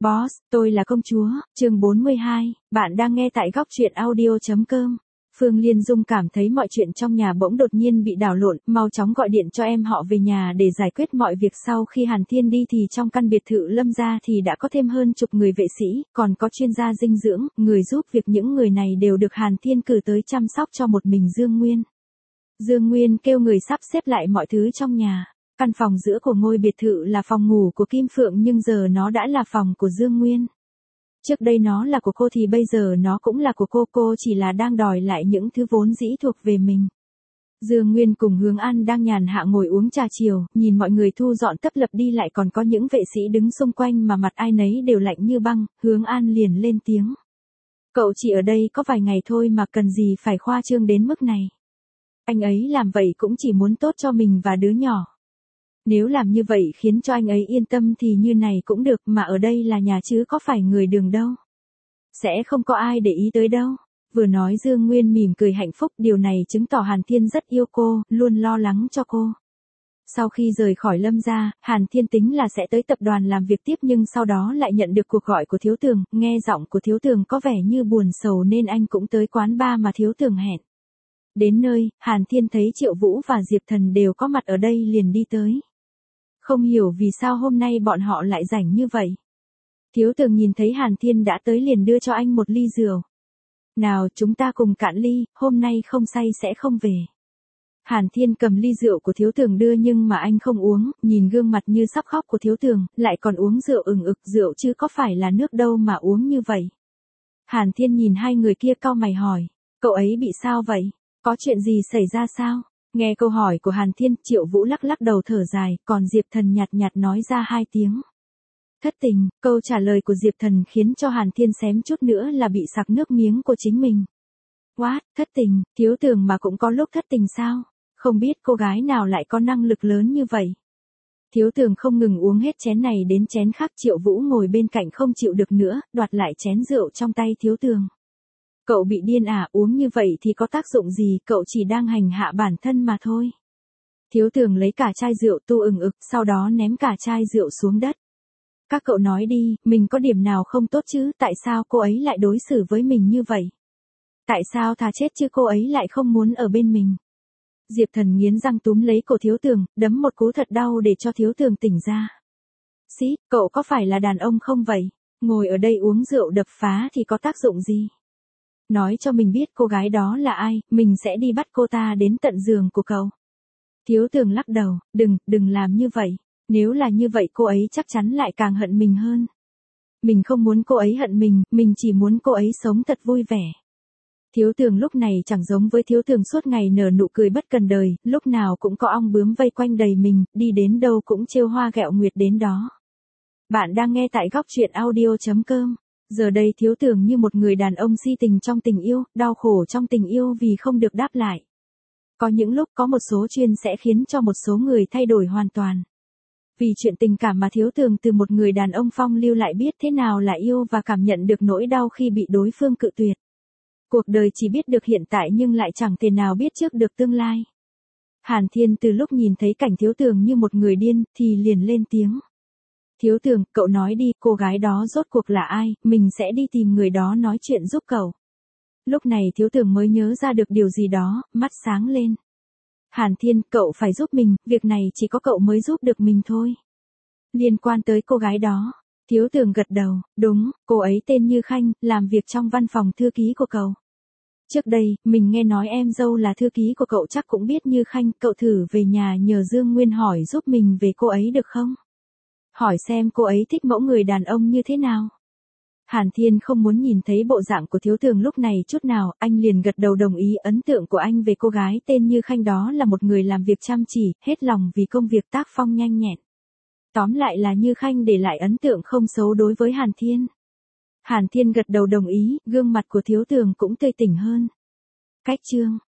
Boss, tôi là công chúa, chương 42, bạn đang nghe tại góc truyện audio.com. Phương Liên Dung cảm thấy mọi chuyện trong nhà bỗng đột nhiên bị đảo lộn, mau chóng gọi điện cho em họ về nhà để giải quyết mọi việc. Sau khi Hàn Thiên đi thì trong căn biệt thự Lâm gia thì đã có thêm hơn chục người vệ sĩ, còn có chuyên gia dinh dưỡng, người giúp việc. Những người này đều được Hàn Thiên cử tới chăm sóc cho một mình Dương Nguyên. Dương Nguyên kêu người sắp xếp lại mọi thứ trong nhà. Căn phòng giữa của ngôi biệt thự là phòng ngủ của Kim Phượng nhưng giờ nó đã là phòng của Dương Nguyên. Trước đây nó là của cô thì bây giờ nó cũng là của cô chỉ là đang đòi lại những thứ vốn dĩ thuộc về mình. Dương Nguyên cùng Hướng An đang nhàn hạ ngồi uống trà chiều, nhìn mọi người thu dọn tấp lập đi lại, còn có những vệ sĩ đứng xung quanh mà mặt ai nấy đều lạnh như băng. Hướng An liền lên tiếng. Cậu chỉ ở đây có vài ngày thôi mà cần gì phải khoa trương đến mức này. Anh ấy làm vậy cũng chỉ muốn tốt cho mình và đứa nhỏ. Nếu làm như vậy khiến cho anh ấy yên tâm thì như này cũng được, mà ở đây là nhà chứ có phải người đường đâu. Sẽ không có ai để ý tới đâu. Vừa nói Dương Nguyên mỉm cười hạnh phúc, điều này chứng tỏ Hàn Thiên rất yêu cô, luôn lo lắng cho cô. Sau khi rời khỏi Lâm gia, Hàn Thiên tính là sẽ tới tập đoàn làm việc tiếp nhưng sau đó lại nhận được cuộc gọi của Thiếu Tường, nghe giọng của Thiếu Tường có vẻ như buồn sầu nên anh cũng tới quán bar mà Thiếu Tường hẹn. Đến nơi, Hàn Thiên thấy Triệu Vũ và Diệp Thần đều có mặt ở đây liền đi tới. Không hiểu vì sao hôm nay bọn họ lại rảnh như vậy. Thiếu Tường nhìn thấy Hàn Thiên đã tới liền đưa cho anh một ly rượu. Nào chúng ta cùng cạn ly, hôm nay không say sẽ không về. Hàn Thiên cầm ly rượu của Thiếu Tường đưa nhưng mà anh không uống, nhìn gương mặt như sắp khóc của Thiếu Tường, lại còn uống rượu ực, rượu chứ có phải là nước đâu mà uống như vậy. Hàn Thiên nhìn hai người kia cau mày hỏi, cậu ấy bị sao vậy? Có chuyện gì xảy ra sao? Nghe câu hỏi của Hàn Thiên, Triệu Vũ lắc lắc đầu thở dài, còn Diệp Thần nhạt nhạt nói ra hai tiếng. Thất tình. Câu trả lời của Diệp Thần khiến cho Hàn Thiên xém chút nữa là bị sặc nước miếng của chính mình. What, thất tình, Thiếu Tường mà cũng có lúc thất tình sao? Không biết cô gái nào lại có năng lực lớn như vậy. Thiếu Tường không ngừng uống hết chén này đến chén khác. Triệu Vũ ngồi bên cạnh không chịu được nữa, đoạt lại chén rượu trong tay Thiếu Tường. Cậu bị điên à, uống như vậy thì có tác dụng gì, cậu chỉ đang hành hạ bản thân mà thôi. Thiếu Tường lấy cả chai rượu tu ực, sau đó ném cả chai rượu xuống đất. Các cậu nói đi, mình có điểm nào không tốt chứ, tại sao cô ấy lại đối xử với mình như vậy? Tại sao thà chết chứ cô ấy lại không muốn ở bên mình? Diệp Thần nghiến răng túm lấy cổ Thiếu Tường, đấm một cú thật đau để cho Thiếu Tường tỉnh ra. Xí, cậu có phải là đàn ông không vậy? Ngồi ở đây uống rượu đập phá thì có tác dụng gì? Nói cho mình biết cô gái đó là ai, mình sẽ đi bắt cô ta đến tận giường của cậu. Thiếu Tường lắc đầu, đừng làm như vậy. Nếu là như vậy cô ấy chắc chắn lại càng hận mình hơn. Mình không muốn cô ấy hận mình chỉ muốn cô ấy sống thật vui vẻ. Thiếu Tường lúc này chẳng giống với Thiếu Tường suốt ngày nở nụ cười bất cần đời, lúc nào cũng có ong bướm vây quanh đầy mình, đi đến đâu cũng trêu hoa ghẹo nguyệt đến đó. Bạn đang nghe tại góc truyện audio.com. Giờ đây Thiếu Tường như một người đàn ông si tình trong tình yêu, đau khổ trong tình yêu vì không được đáp lại. Có những lúc có một số chuyện sẽ khiến cho một số người thay đổi hoàn toàn. Vì chuyện tình cảm mà Thiếu Tường từ một người đàn ông phong lưu lại biết thế nào là yêu và cảm nhận được nỗi đau khi bị đối phương cự tuyệt. Cuộc đời chỉ biết được hiện tại nhưng lại chẳng thể nào biết trước được tương lai. Hàn Thiên từ lúc nhìn thấy cảnh Thiếu Tường như một người điên thì liền lên tiếng. Thiếu Tường, cậu nói đi, cô gái đó rốt cuộc là ai, mình sẽ đi tìm người đó nói chuyện giúp cậu. Lúc này Thiếu Tường mới nhớ ra được điều gì đó, mắt sáng lên. Hàn Thiên, cậu phải giúp mình, việc này chỉ có cậu mới giúp được mình thôi. Liên quan tới cô gái đó, Thiếu Tường gật đầu, đúng, cô ấy tên Như Khanh, làm việc trong văn phòng thư ký của cậu. Trước đây, mình nghe nói em dâu là thư ký của cậu chắc cũng biết Như Khanh, cậu thử về nhà nhờ Dương Nguyên hỏi giúp mình về cô ấy được không? Hỏi xem cô ấy thích mẫu người đàn ông như thế nào. Hàn Thiên không muốn nhìn thấy bộ dạng của Thiếu Tường lúc này chút nào, anh liền gật đầu đồng ý. Ấn tượng của anh về cô gái tên Như Khanh đó là một người làm việc chăm chỉ, hết lòng vì công việc, tác phong nhanh nhẹn. Tóm lại là Như Khanh để lại ấn tượng không xấu đối với Hàn Thiên. Hàn Thiên gật đầu đồng ý, gương mặt của Thiếu Tường cũng tươi tỉnh hơn. Cách chương